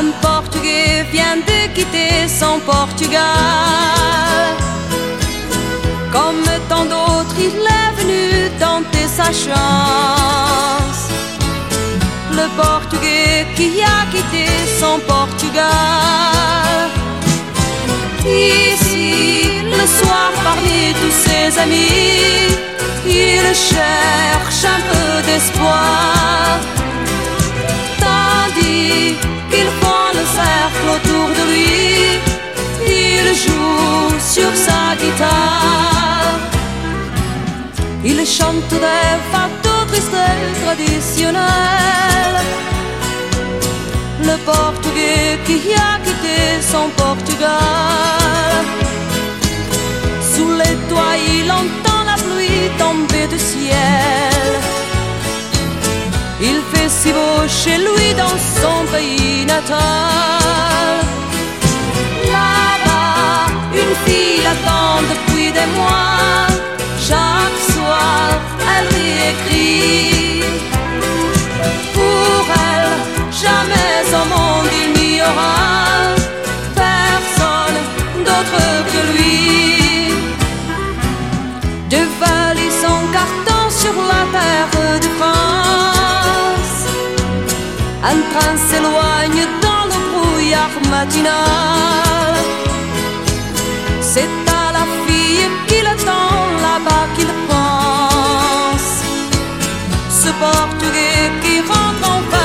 Un Portugais vient de quitter son Portugal. Comme tant d'autres, il est venu tenter sa chance. Le Portugais qui a quitté son Portugal. Ici, le soir, parmi tous ses amis, il cherche un peu d'espoir. Tandis qu'ils font le cercle autour de lui, il joue sur sa guitare. Il chante des fardeaux tristes traditionnels. Le Portugais qui a quitté son Portugal. Sous les toits, il entend la pluie tomber du ciel. Il fait si beau chez lui dans son pays natal. Là-bas, une fille l'attend depuis des mois. Chaque soir, elle lui écrit. Pour elle, jamais au monde il n'y aura personne d'autre que lui. De valises en carton sur la terre de France. Un train s'éloigne dans le brouillard matinal. C'est à la fille qu'il attend là-bas qu'il pense. Ce Portugais qui rentre en